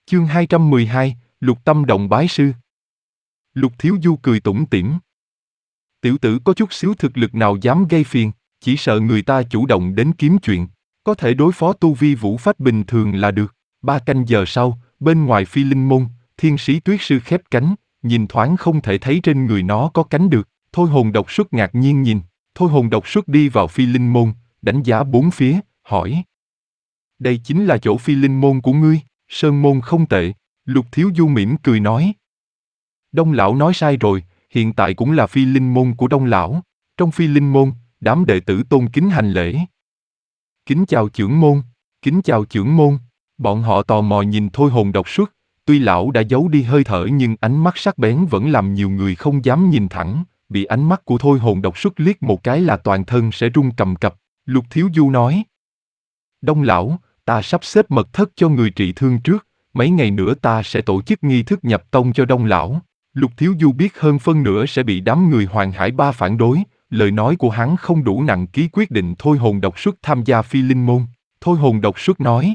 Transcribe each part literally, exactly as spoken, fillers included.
Chương hai trăm mười hai, Lục Tâm Đồng bái sư. Lục Thiếu Du cười tủm tỉm. Tiểu tử có chút xíu thực lực nào dám gây phiền, chỉ sợ người ta chủ động đến kiếm chuyện, có thể đối phó tu vi vũ phách bình thường là được. Ba canh giờ sau, bên ngoài Phi Linh Môn, Thiên Sĩ Tuyết Sư khép cánh, nhìn thoáng không thể thấy trên người nó có cánh được. Thôi Hồn Độc Xuất ngạc nhiên nhìn, Thôi Hồn Độc Xuất đi vào Phi Linh Môn, đánh giá bốn phía, hỏi: đây chính là chỗ Phi Linh Môn của ngươi? Sơn môn không tệ. Lục Thiếu Du mỉm cười nói: Đông lão nói sai rồi, hiện tại cũng là Phi Linh Môn của Đông lão. Trong Phi Linh Môn, đám đệ tử tôn kính hành lễ. Kính chào trưởng môn, kính chào trưởng môn. Bọn họ tò mò nhìn Thôi Hồn Độc Xuất, tuy lão đã giấu đi hơi thở nhưng ánh mắt sắc bén vẫn làm nhiều người không dám nhìn thẳng, bị ánh mắt của Thôi Hồn Độc Xuất liếc một cái là toàn thân sẽ run cầm cập. Lục Thiếu Du nói: Đông lão, ta sắp xếp mật thất cho người trị thương trước, mấy ngày nữa ta sẽ tổ chức nghi thức nhập tông cho Đông lão. Lục Thiếu Du biết hơn phân nửa sẽ bị đám người Hoàng Hải Ba phản đối, lời nói của hắn không đủ nặng ký quyết định Thôi Hồn Độc Xuất tham gia Phi Linh Môn. Thôi Hồn Độc Xuất nói: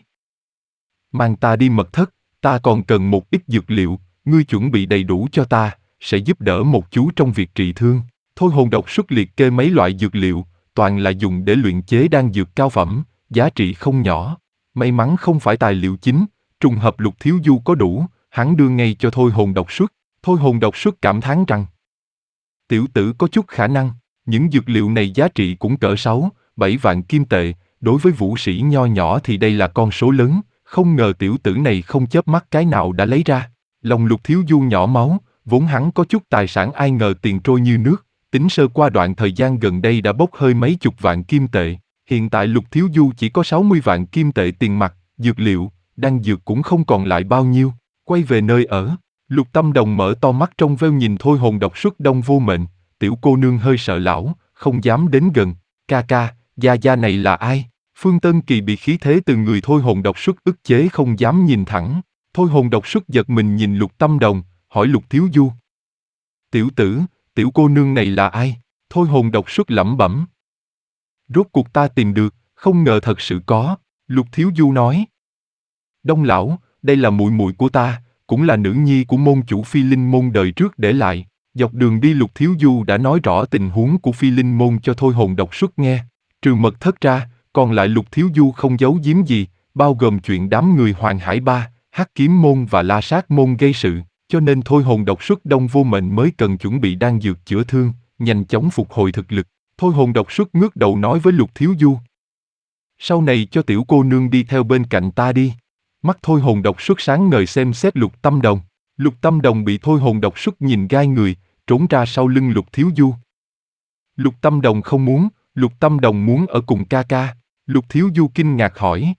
mang ta đi mật thất, ta còn cần một ít dược liệu, ngươi chuẩn bị đầy đủ cho ta, sẽ giúp đỡ một chú trong việc trị thương. Thôi Hồn Độc Xuất liệt kê mấy loại dược liệu, toàn là dùng để luyện chế đan dược cao phẩm, giá trị không nhỏ. May mắn không phải tài liệu chính, trùng hợp Lục Thiếu Du có đủ, hắn đưa ngay cho Thôi Hồn Độc Xuất. Thôi Hồn Độc Xuất cảm thán rằng: tiểu tử có chút khả năng, những dược liệu này giá trị cũng cỡ sáu, bảy vạn kim tệ, đối với vũ sĩ nho nhỏ thì đây là con số lớn, không ngờ tiểu tử này không chớp mắt cái nào đã lấy ra. Lòng Lục Thiếu Du nhỏ máu, vốn hắn có chút tài sản ai ngờ tiền trôi như nước, tính sơ qua đoạn thời gian gần đây đã bốc hơi mấy chục vạn kim tệ. Hiện tại Lục Thiếu Du chỉ có sáu mươi vạn kim tệ tiền mặt, dược liệu, đan dược cũng không còn lại bao nhiêu. Quay về nơi ở, Lục Tâm Đồng mở to mắt trong veo nhìn Thôi Hồn Độc Xuất Đông Vô Mệnh. Tiểu cô nương hơi sợ lão, không dám đến gần. Ca ca, gia gia này là ai? Phương Tân Kỳ bị khí thế từ người Thôi Hồn Độc Xuất ức chế không dám nhìn thẳng. Thôi Hồn Độc Xuất giật mình nhìn Lục Tâm Đồng, hỏi Lục Thiếu Du: tiểu tử, tiểu cô nương này là ai? Thôi Hồn Độc Xuất lẩm bẩm: rốt cuộc ta tìm được, không ngờ thật sự có. Lục Thiếu Du nói: Đông lão, đây là muội muội của ta, cũng là nữ nhi của môn chủ Phi Linh Môn đời trước để lại. Dọc đường đi Lục Thiếu Du đã nói rõ tình huống của Phi Linh Môn cho Thôi Hồn Độc Xuất nghe. Trừ mật thất ra, còn lại Lục Thiếu Du không giấu giếm gì, bao gồm chuyện đám người Hoàng Hải Ba, Hắc Kiếm Môn và La Sát Môn gây sự, cho nên Thôi Hồn Độc Xuất Đông Vô Mệnh mới cần chuẩn bị đan dược chữa thương, nhanh chóng phục hồi thực lực. Thôi Hồn Độc Xuất ngước đầu nói với Lục Thiếu Du: sau này cho tiểu cô nương đi theo bên cạnh ta đi. Mắt Thôi Hồn Độc Xuất sáng ngời xem xét Lục Tâm Đồng. Lục Tâm Đồng bị Thôi Hồn Độc Xuất nhìn gai người, trốn ra sau lưng Lục Thiếu Du. Lục Tâm Đồng không muốn, Lục Tâm Đồng muốn ở cùng ca ca. Lục Thiếu Du kinh ngạc hỏi: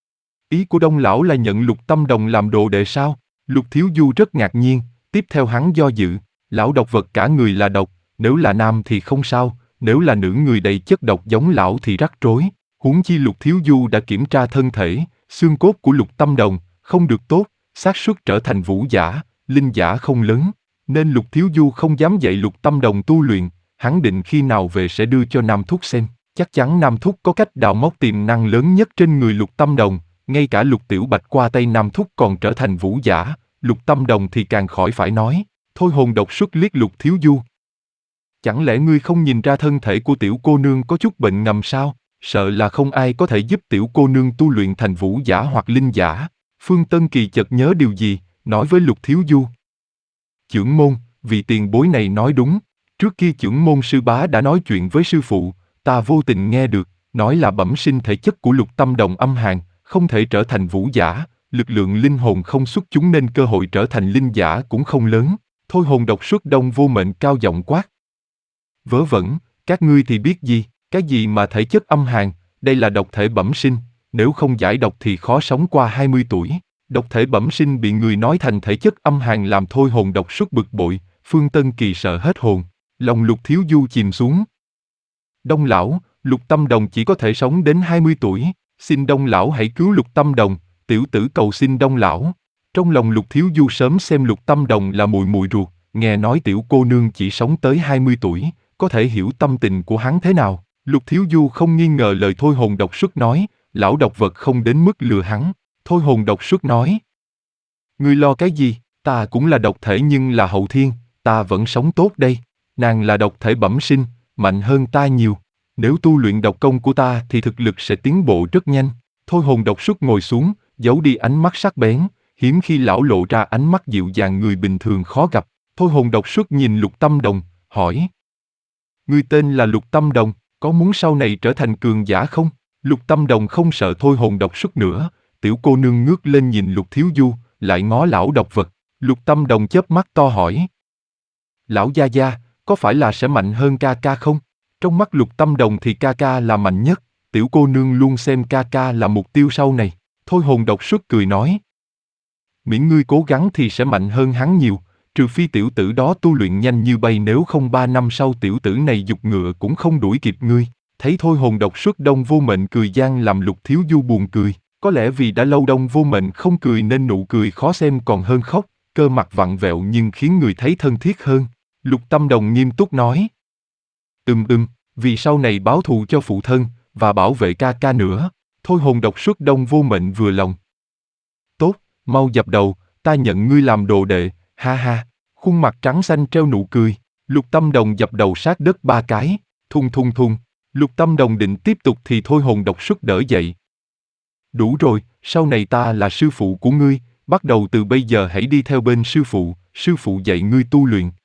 ý của Đông lão là nhận Lục Tâm Đồng làm đồ đệ sao? Lục Thiếu Du rất ngạc nhiên, tiếp theo hắn do dự. Lão độc vật cả người là độc, nếu là nam thì không sao, nếu là nữ người đầy chất độc giống lão thì rắc rối. Huống chi Lục Thiếu Du đã kiểm tra thân thể, xương cốt của Lục Tâm Đồng không được tốt, xác suất trở thành vũ giả, linh giả không lớn, nên Lục Thiếu Du không dám dạy Lục Tâm Đồng tu luyện. Hắn định khi nào về sẽ đưa cho Nam Thúc xem. Chắc chắn Nam Thúc có cách đào móc tiềm năng lớn nhất trên người Lục Tâm Đồng, ngay cả Lục Tiểu Bạch qua tay Nam Thúc còn trở thành vũ giả, Lục Tâm Đồng thì càng khỏi phải nói. Thôi Hồn Độc Xuất liếc Lục Thiếu Du: chẳng lẽ ngươi không nhìn ra thân thể của tiểu cô nương có chút bệnh ngầm sao? Sợ là không ai có thể giúp tiểu cô nương tu luyện thành vũ giả hoặc linh giả. Phương Tân Kỳ chợt nhớ điều gì, nói với Lục Thiếu Du: trưởng môn, vị tiền bối này nói đúng. Trước kia trưởng môn sư bá đã nói chuyện với sư phụ, ta vô tình nghe được, nói là bẩm sinh thể chất của Lục Tâm Đồng âm hàn, không thể trở thành vũ giả, lực lượng linh hồn không xuất chúng nên cơ hội trở thành linh giả cũng không lớn. Thôi Hồn Độc Xuất Đông Vô Mệnh cao giọng quát: vớ vẩn, các ngươi thì biết gì? Cái gì mà thể chất âm hàn, đây là độc thể bẩm sinh, nếu không giải độc thì khó sống qua hai mươi tuổi. Độc thể bẩm sinh bị người nói thành thể chất âm hàn làm Thôi Hồn Độc Xuất bực bội, Phương Tân Kỳ sợ hết hồn, lòng Lục Thiếu Du chìm xuống. Đông lão, Lục Tâm Đồng chỉ có thể sống đến hai mươi tuổi, xin Đông lão hãy cứu Lục Tâm Đồng, tiểu tử cầu xin Đông lão. Trong lòng Lục Thiếu Du sớm xem Lục Tâm Đồng là mùi mùi ruột, nghe nói tiểu cô nương chỉ sống tới hai mươi tuổi, có thể hiểu tâm tình của hắn thế nào. Lục Thiếu Du không nghi ngờ lời Thôi Hồn Độc Xuất nói, lão độc vật không đến mức lừa hắn. Thôi Hồn Độc Xuất nói: Ngươi lo cái gì, ta cũng là độc thể nhưng là hậu thiên, ta vẫn sống tốt đây. Nàng là độc thể bẩm sinh, mạnh hơn ta nhiều. Nếu tu luyện độc công của ta thì thực lực sẽ tiến bộ rất nhanh. Thôi hồn độc xuất ngồi xuống, giấu đi ánh mắt sắc bén, hiếm khi lão lộ ra ánh mắt dịu dàng người bình thường khó gặp. Thôi hồn độc xuất nhìn Lục Tâm Đồng, hỏi. Ngươi tên là Lục Tâm Đồng, có muốn sau này trở thành cường giả không? Lục Tâm Đồng không sợ thôi hồn độc xuất nữa, tiểu cô nương ngước lên nhìn Lục Thiếu Du, lại ngó lão độc vật. Lục Tâm Đồng chớp mắt to hỏi. Lão gia gia, có phải là sẽ mạnh hơn ca ca không? Trong mắt Lục Tâm Đồng thì ca ca là mạnh nhất, tiểu cô nương luôn xem ca ca là mục tiêu sau này. Thôi hồn độc xuất cười nói. Miễn ngươi cố gắng thì sẽ mạnh hơn hắn nhiều, trừ phi tiểu tử đó tu luyện nhanh như bay, nếu không ba năm sau tiểu tử này giục ngựa cũng không đuổi kịp ngươi. Thấy thôi hồn độc xuất Đông Vô Mệnh cười gian làm Lục Thiếu Du buồn cười, có lẽ vì đã lâu Đông Vô Mệnh không cười nên nụ cười khó xem còn hơn khóc, cơ mặt vặn vẹo nhưng khiến người thấy thân thiết hơn. Lục Tâm Đồng nghiêm túc nói. Ừm ừm, vì sau này báo thù cho phụ thân, và bảo vệ ca ca nữa. Thôi hồn độc xuất Đông Vô Mệnh vừa lòng. Tốt, mau dập đầu, ta nhận ngươi làm đồ đệ, ha ha. Khuôn mặt trắng xanh treo nụ cười. Lục Tâm Đồng dập đầu sát đất ba cái, thùng thùng thùng. Lục Tâm Đồng định tiếp tục thì thôi hồn độc xuất đỡ dậy. Đủ rồi, sau này ta là sư phụ của ngươi, bắt đầu từ bây giờ hãy đi theo bên sư phụ, sư phụ dạy ngươi tu luyện,